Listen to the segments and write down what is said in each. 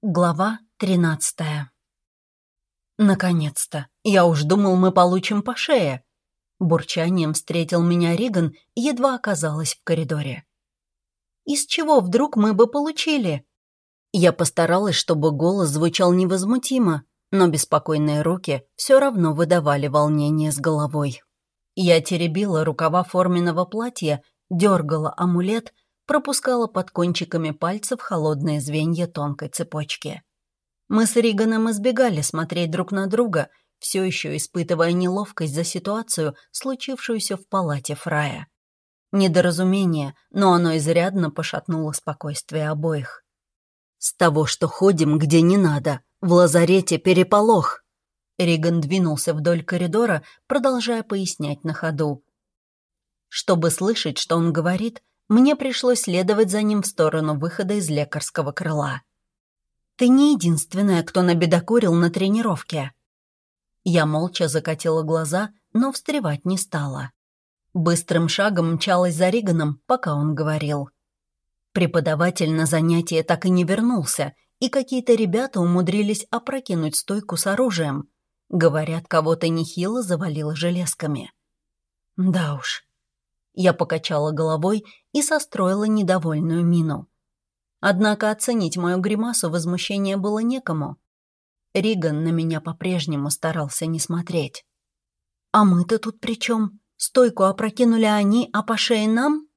Глава 13. Наконец-то! Я уж думал, мы получим по шее. Бурчанием встретил меня Риган, едва оказалась в коридоре. Из чего вдруг мы бы получили? Я постаралась, чтобы голос звучал невозмутимо, но беспокойные руки все равно выдавали волнение с головой. Я теребила рукава форменного платья, дергала амулет, пропускала под кончиками пальцев холодные звенья тонкой цепочки. Мы с Риганом избегали смотреть друг на друга, все еще испытывая неловкость за ситуацию, случившуюся в палате Фрая. Недоразумение, но оно изрядно пошатнуло спокойствие обоих. «С того, что ходим, где не надо, в лазарете переполох!» Риган двинулся вдоль коридора, продолжая пояснять на ходу. Чтобы слышать, что он говорит, мне пришлось следовать за ним в сторону выхода из лекарского крыла. «Ты не единственная, кто набедокурил на тренировке». Я молча закатила глаза, но встревать не стала. Быстрым шагом мчалась за Риганом, пока он говорил. Преподаватель на занятие так и не вернулся, и какие-то ребята умудрились опрокинуть стойку с оружием. Говорят, кого-то нехило завалило железками. Да уж. Я покачала головой и состроила недовольную мину. Однако оценить мою гримасу возмущения было некому. Риган на меня по-прежнему старался не смотреть. «А мы-то тут при чем? Стойку опрокинули они, а по шее нам?»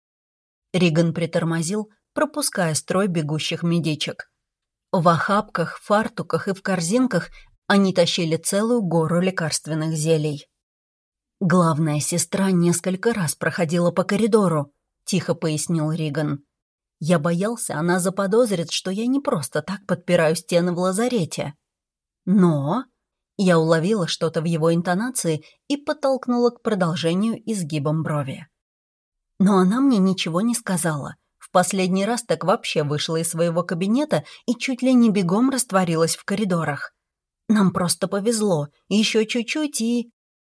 Риган притормозил, пропуская строй бегущих медичек. В охапках, фартуках и в корзинках они тащили целую гору лекарственных зелий. «Главная сестра несколько раз проходила по коридору», — тихо пояснил Риган. «Я боялся, она заподозрит, что я не просто так подпираю стены в лазарете. Но...» Я уловила что-то в его интонации и подтолкнула к продолжению изгибом брови. Но она мне ничего не сказала. В последний раз так вообще вышла из своего кабинета и чуть ли не бегом растворилась в коридорах. Нам просто повезло, еще чуть-чуть и...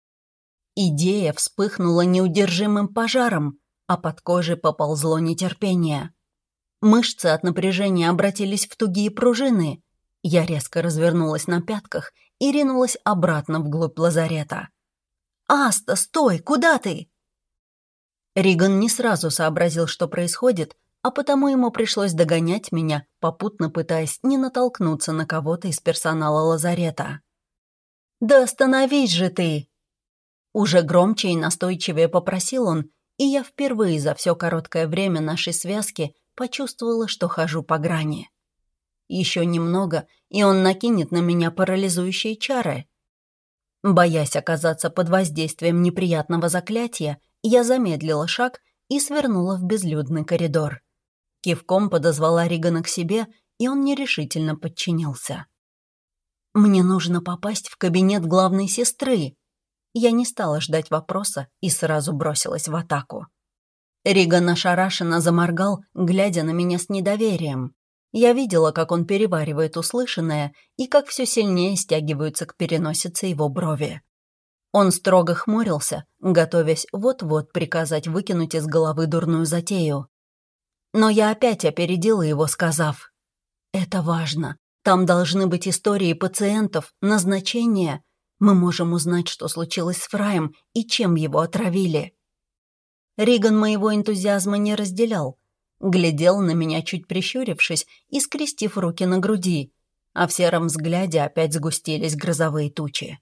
Идея вспыхнула неудержимым пожаром, а под кожей поползло нетерпение. Мышцы от напряжения обратились в тугие пружины. Я резко развернулась на пятках и ринулась обратно вглубь лазарета. «Аста, стой! Куда ты?» Риган не сразу сообразил, что происходит, а потому ему пришлось догонять меня, попутно пытаясь не натолкнуться на кого-то из персонала лазарета. «Да остановись же ты!» Уже громче и настойчивее попросил он, и я впервые за все короткое время нашей связки почувствовала, что хожу по грани. Еще немного, и он накинет на меня парализующие чары. Боясь оказаться под воздействием неприятного заклятия, я замедлила шаг и свернула в безлюдный коридор. Кивком подозвала Ригана к себе, и он нерешительно подчинился. «Мне нужно попасть в кабинет главной сестры». Я не стала ждать вопроса и сразу бросилась в атаку. Риган ошарашенно заморгал, глядя на меня с недоверием. Я видела, как он переваривает услышанное и как все сильнее стягиваются к переносице его брови. Он строго хмурился, готовясь вот-вот приказать выкинуть из головы дурную затею. Но я опять опередила его, сказав: «Это важно. Там должны быть истории пациентов, назначения. Мы можем узнать, что случилось с Фраем и чем его отравили». Риган моего энтузиазма не разделял. Глядел на меня, чуть прищурившись и скрестив руки на груди, а в сером взгляде опять сгустились грозовые тучи.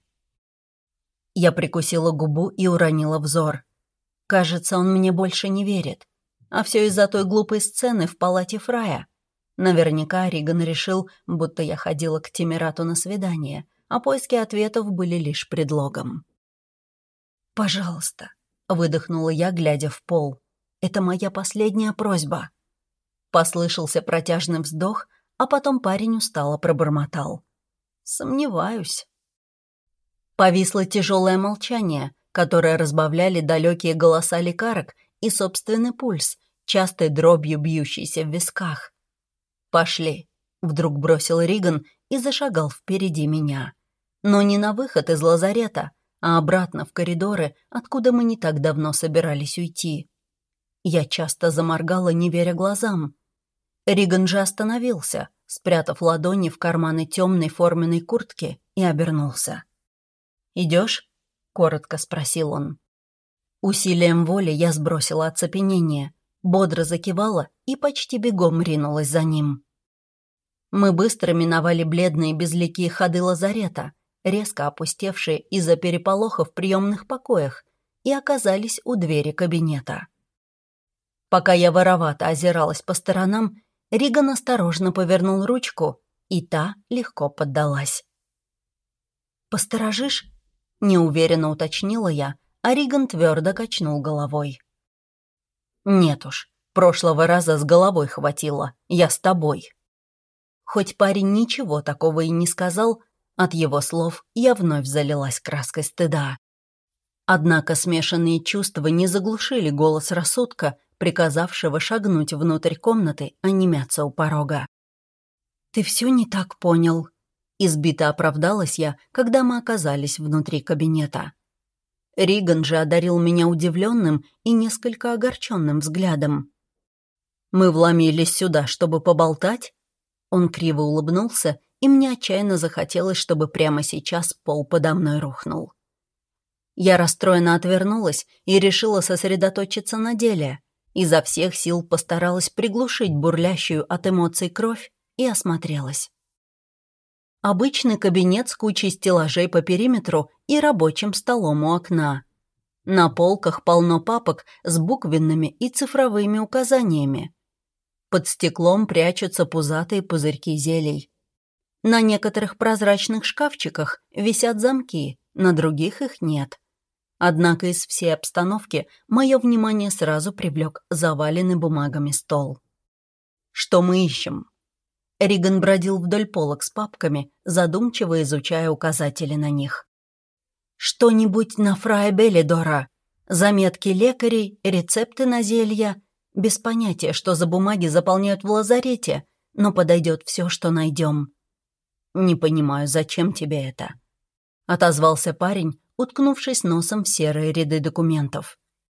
Я прикусила губу и уронила взор. Кажется, он мне больше не верит. А все из-за той глупой сцены в палате Фрая. Наверняка Риган решил, будто я ходила к Темирату на свидание, а поиски ответов были лишь предлогом. «Пожалуйста», — выдохнула я, глядя в пол. «Это моя последняя просьба». Послышался протяжный вздох, а потом парень устало пробормотал: «Сомневаюсь». Повисло тяжелое молчание, которое разбавляли далекие голоса лекарок и собственный пульс, частой дробью бьющийся в висках. «Пошли», — вдруг бросил Риган и зашагал впереди меня. Но не на выход из лазарета, а обратно в коридоры, откуда мы не так давно собирались уйти. Я часто заморгала, не веря глазам. Риган же остановился, спрятав ладони в карманы темной форменной куртки, и обернулся. «Идешь?» — коротко спросил он. Усилием воли я сбросила оцепенение, бодро закивала и почти бегом ринулась за ним. Мы быстро миновали бледные безликие ходы лазарета, резко опустевшие из-за переполоха в приемных покоях, и оказались у двери кабинета. Пока я воровато озиралась по сторонам, Риган осторожно повернул ручку, и та легко поддалась. «Посторожишь?» — неуверенно уточнила я, а Риган твердо качнул головой. «Нет уж, прошлого раза с головой хватило, я с тобой». Хоть парень ничего такого и не сказал, от его слов я вновь залилась краской стыда. Однако смешанные чувства не заглушили голос рассудка, приказавшего шагнуть внутрь комнаты, а не мяться у порога. «Ты все не так понял», — избито оправдалась я, когда мы оказались внутри кабинета. Риган же одарил меня удивленным и несколько огорченным взглядом. «Мы вломились сюда, чтобы поболтать?» Он криво улыбнулся, и мне отчаянно захотелось, чтобы прямо сейчас пол подо мной рухнул. Я расстроенно отвернулась и решила сосредоточиться на деле. Изо всех сил постаралась приглушить бурлящую от эмоций кровь и осмотрелась. Обычный кабинет с кучей стеллажей по периметру и рабочим столом у окна. На полках полно папок с буквенными и цифровыми указаниями. Под стеклом прячутся пузатые пузырьки зелий. На некоторых прозрачных шкафчиках висят замки, на других их нет. Однако из всей обстановки мое внимание сразу привлек заваленный бумагами стол. «Что мы ищем?» Риган бродил вдоль полок с папками, задумчиво изучая указатели на них. «Что-нибудь на фрае Беллидора? Заметки лекарей, рецепты на зелья? Без понятия, что за бумаги заполняют в лазарете, но подойдет все, что найдем». «Не понимаю, зачем тебе это?» — отозвался парень, уткнувшись носом в серые ряды документов.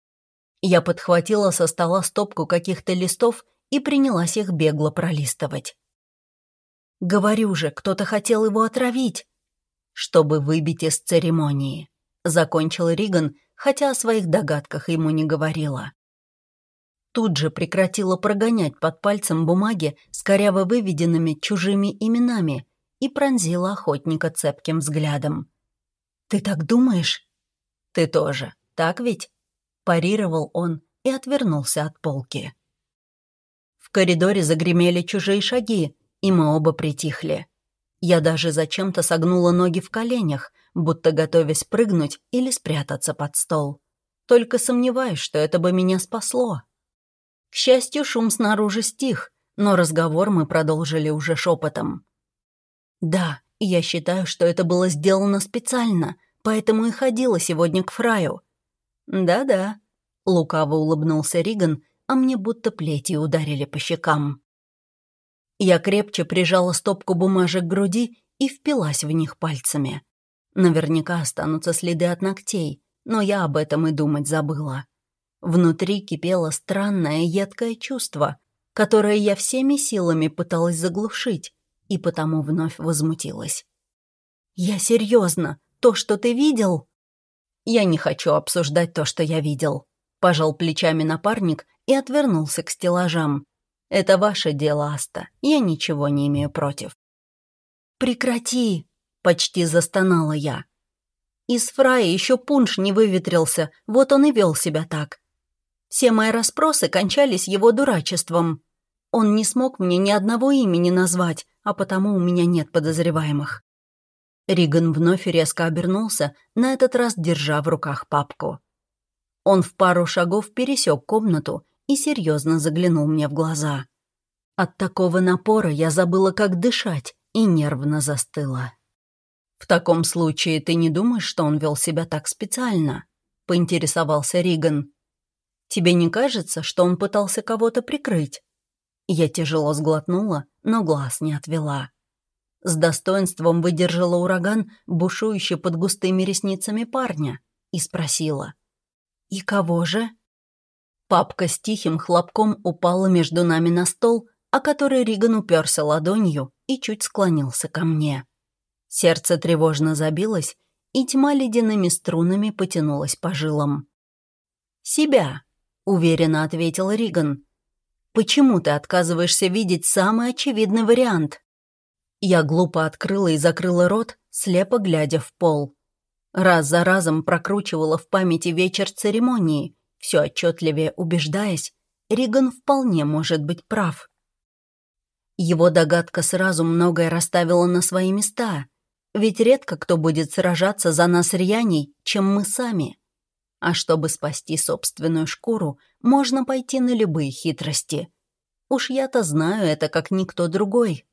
Я подхватила со стола стопку каких-то листов и принялась их бегло пролистывать. «Говорю же, кто-то хотел его отравить!» «Чтобы выбить из церемонии», — закончил Риган, хотя о своих догадках ему не говорила. Тут же прекратила прогонять под пальцем бумаги с коряво выведенными чужими именами и пронзила охотника цепким взглядом. «Ты так думаешь?» «Ты тоже, так ведь?» — парировал он и отвернулся от полки. В коридоре загремели чужие шаги, и мы оба притихли. Я даже зачем-то согнула ноги в коленях, будто готовясь прыгнуть или спрятаться под стол. Только сомневаюсь, что это бы меня спасло. К счастью, шум снаружи стих, но разговор мы продолжили уже шепотом. «Да, я считаю, что это было сделано специально, поэтому и ходила сегодня к Фраю». «Да-да», — лукаво улыбнулся Риган, а мне будто плетью ударили по щекам. Я крепче прижала стопку бумажек к груди и впилась в них пальцами. Наверняка останутся следы от ногтей, но я об этом и думать забыла. Внутри кипело странное едкое чувство, которое я всеми силами пыталась заглушить, и потому вновь возмутилась. «Я серьезно, то, что ты видел?» «Я не хочу обсуждать то, что я видел», — пожал плечами напарник и отвернулся к стеллажам. «Это ваше дело, Аста, я ничего не имею против». «Прекрати!» — почти застонала я. «Из Фрая еще пунш не выветрился, вот он и вел себя так. Все мои расспросы кончались его дурачеством. Он не смог мне ни одного имени назвать, а потому у меня нет подозреваемых». Риган вновь резко обернулся, на этот раз держа в руках папку. Он в пару шагов пересек комнату и серьезно заглянул мне в глаза. От такого напора я забыла, как дышать, и нервно застыла. «В таком случае ты не думаешь, что он вел себя так специально?» — поинтересовался Риган. «Тебе не кажется, что он пытался кого-то прикрыть?» Я тяжело сглотнула, но глаз не отвела. С достоинством выдержала ураган, бушующий под густыми ресницами парня, и спросила: «И кого же?» Папка с тихим хлопком упала между нами на стол, о который Риган уперся ладонью и чуть склонился ко мне. Сердце тревожно забилось, и тьма ледяными струнами потянулась по жилам. «Себя», — уверенно ответил Риган. «Почему ты отказываешься видеть самый очевидный вариант?» Я глупо открыла и закрыла рот, слепо глядя в пол. Раз за разом прокручивала в памяти вечер церемонии, все отчетливее убеждаясь, Риган вполне может быть прав. Его догадка сразу многое расставила на свои места, ведь редко кто будет сражаться за нас рьяней, чем мы сами. А чтобы спасти собственную шкуру, можно пойти на любые хитрости. Уж я-то знаю это, как никто другой.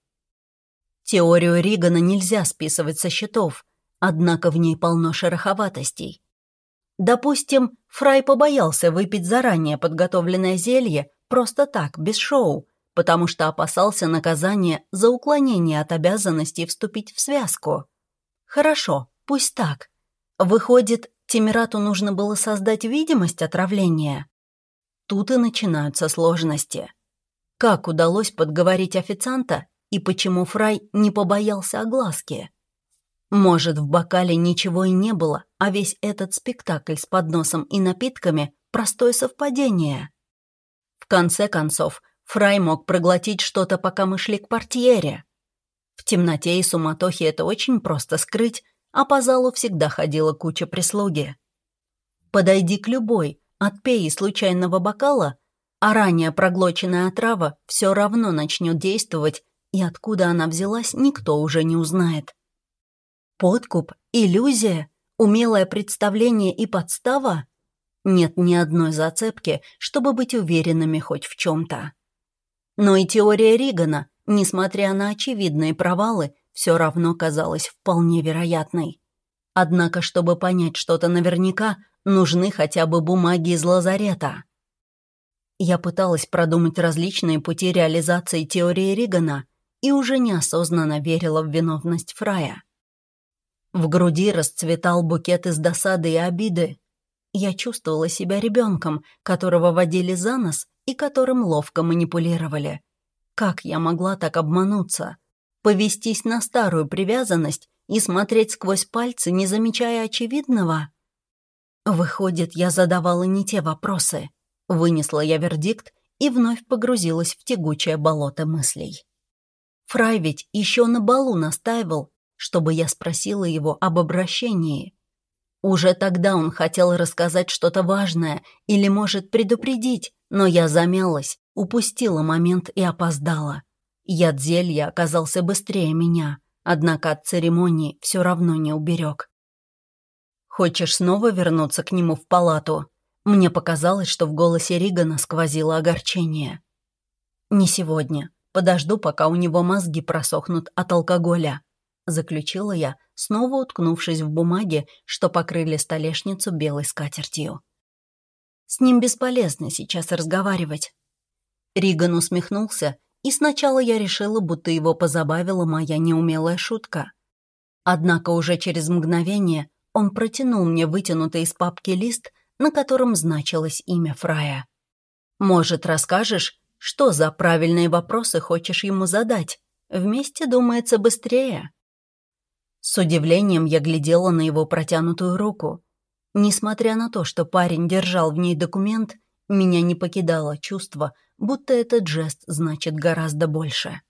Теорию Ригана нельзя списывать со счетов, однако в ней полно шероховатостей. Допустим, Фрай побоялся выпить заранее подготовленное зелье просто так, без шоу, потому что опасался наказания за уклонение от обязанности вступить в связку. Хорошо, пусть так. Выходит, Тимирату нужно было создать видимость отравления? Тут и начинаются сложности. Как удалось подговорить официанта и почему Фрай не побоялся огласки? Может, в бокале ничего и не было, а весь этот спектакль с подносом и напитками – простое совпадение? В конце концов, Фрай мог проглотить что-то, пока мы шли к портьере. В темноте и суматохе это очень просто скрыть, а по залу всегда ходила куча прислуги. Подойди к любой, отпей из случайного бокала, а ранее проглоченная отрава все равно начнет действовать, и откуда она взялась, никто уже не узнает. Подкуп, иллюзия, умелое представление и подстава? Нет ни одной зацепки, чтобы быть уверенными хоть в чем-то. Но и теория Ригана, несмотря на очевидные провалы, все равно казалась вполне вероятной. Однако, чтобы понять что-то наверняка, нужны хотя бы бумаги из лазарета. Я пыталась продумать различные пути реализации теории Ригана и уже неосознанно верила в виновность Фрая. В груди расцветал букет из досады и обиды. Я чувствовала себя ребенком, которого водили за нос и которым ловко манипулировали. Как я могла так обмануться? Повестись на старую привязанность и смотреть сквозь пальцы, не замечая очевидного? Выходит, я задавала не те вопросы. Вынесла я вердикт и вновь погрузилась в тягучее болото мыслей. Фрай ведь еще на балу настаивал, чтобы я спросила его об обращении. Уже тогда он хотел рассказать что-то важное или, может, предупредить, но я замялась, упустила момент и опоздала. Яд зелья оказался быстрее меня, однако от церемонии все равно не уберег. «Хочешь снова вернуться к нему в палату?» Мне показалось, что в голосе Ригана сквозило огорчение. «Не сегодня. Подожду, пока у него мозги просохнут от алкоголя», — заключила я, снова уткнувшись в бумаги, что покрыли столешницу белой скатертью. «С ним бесполезно сейчас разговаривать». Риган усмехнулся, и сначала я решила, будто его позабавила моя неумелая шутка. Однако уже через мгновение он протянул мне вытянутый из папки лист, на котором значилось имя Фрая. «Может, расскажешь, что за правильные вопросы хочешь ему задать? Вместе думается быстрее». С удивлением я глядела на его протянутую руку. Несмотря на то, что парень держал в ней документ, меня не покидало чувство, будто этот жест значит гораздо больше.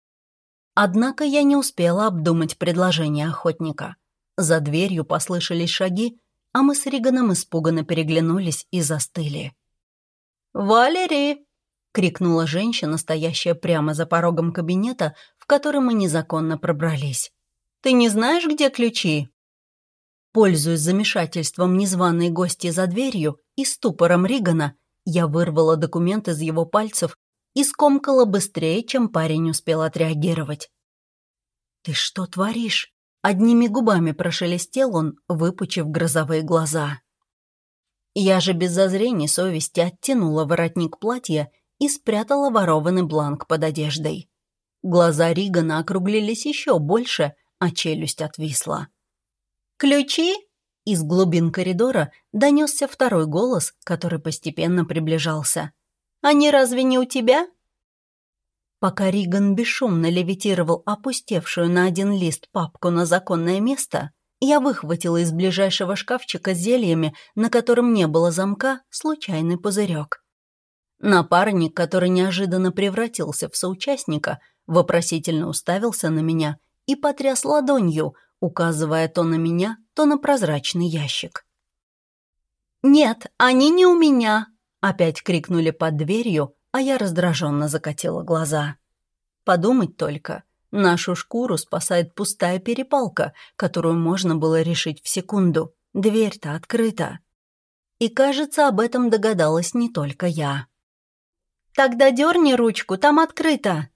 Однако я не успела обдумать предложение охотника. За дверью послышались шаги, а мы с Риганом испуганно переглянулись и застыли. «Валери!» — крикнула женщина, стоящая прямо за порогом кабинета, в который мы незаконно пробрались. «Ты не знаешь, где ключи?» Пользуясь замешательством незваной гости за дверью и ступором Ригана, я вырвала документ из его пальцев и скомкала быстрее, чем парень успел отреагировать. «Ты что творишь?» Одними губами прошелестел он, выпучив грозовые глаза. Я же без зазрений совести оттянула воротник платья и спрятала ворованный бланк под одеждой. Глаза Ригана округлились еще больше, а челюсть отвисла. «Ключи?» Из глубин коридора донесся второй голос, который постепенно приближался. «Они разве не у тебя?» Пока Риган бесшумно левитировал опустевшую на один лист папку на законное место, я выхватила из ближайшего шкафчика с зельями, на котором не было замка, случайный пузырек. Напарник, который неожиданно превратился в соучастника, вопросительно уставился на меня и потряс ладонью, указывая то на меня, то на прозрачный ящик. «Нет, они не у меня!» — опять крикнули под дверью, а я раздраженно закатила глаза. Подумать только, нашу шкуру спасает пустая перепалка, которую можно было решить в секунду. Дверь-то открыта. И, кажется, об этом догадалась не только я. «Тогда дерни ручку, там открыто!»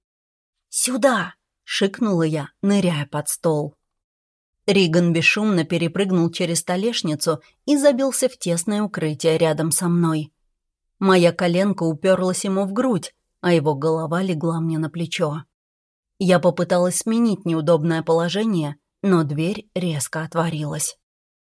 «Сюда!» — шикнула я, ныряя под стол. Риган бесшумно перепрыгнул через столешницу и забился в тесное укрытие рядом со мной. Моя коленка уперлась ему в грудь, а его голова легла мне на плечо. Я попыталась сменить неудобное положение, но дверь резко отворилась.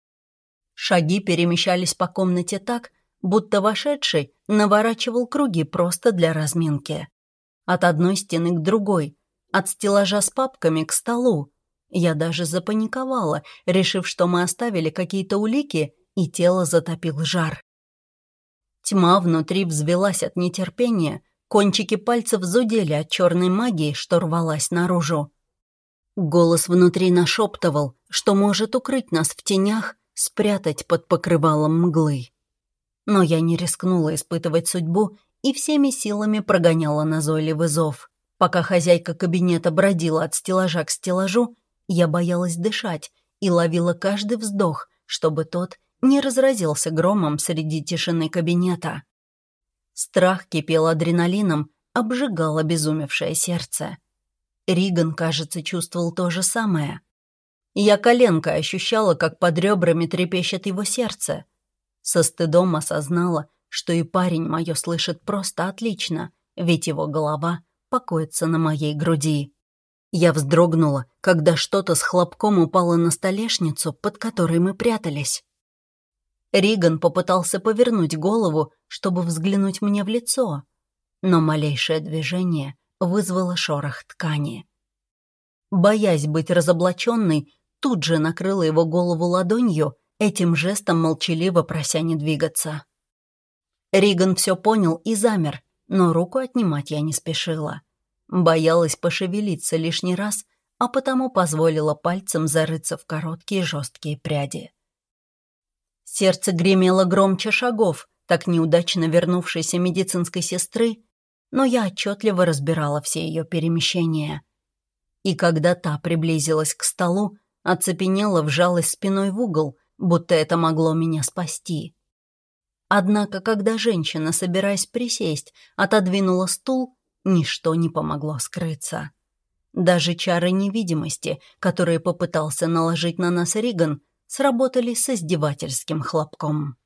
Шаги перемещались по комнате так, будто вошедший наворачивал круги просто для разминки. От одной стены к другой, от стеллажа с папками к столу. Я даже запаниковала, решив, что мы оставили какие-то улики, и тело затопил жар. Тьма внутри взвелась от нетерпения, кончики пальцев зудели от черной магии, что рвалась наружу. Голос внутри нашептывал, что может укрыть нас в тенях, спрятать под покрывалом мглы. Но я не рискнула испытывать судьбу и всеми силами прогоняла назойливый зов. Пока хозяйка кабинета бродила от стеллажа к стеллажу, я боялась дышать и ловила каждый вздох, чтобы тот не разразился громом среди тишины кабинета. Страх кипел адреналином, обжигал обезумевшее сердце. Риган, кажется, чувствовал то же самое. Я коленкой ощущала, как под ребрами трепещет его сердце. Со стыдом осознала, что и парень мое слышит просто отлично, ведь его голова покоится на моей груди. Я вздрогнула, когда что-то с хлопком упало на столешницу, под которой мы прятались. Риган попытался повернуть голову, чтобы взглянуть мне в лицо, но малейшее движение вызвало шорох ткани. Боясь быть разоблаченной, тут же накрыла его голову ладонью, этим жестом молчаливо прося не двигаться. Риган все понял и замер, но руку отнимать я не спешила. Боялась пошевелиться лишний раз, а потому позволила пальцем зарыться в короткие жесткие пряди. Сердце гремело громче шагов, так неудачно вернувшейся медицинской сестры, но я отчетливо разбирала все ее перемещения. И когда та приблизилась к столу, оцепенела, вжалась спиной в угол, будто это могло меня спасти. Однако, когда женщина, собираясь присесть, отодвинула стул, ничто не помогло скрыться. Даже чары невидимости, которые попытался наложить на нас Риган, сработали с издевательским хлопком.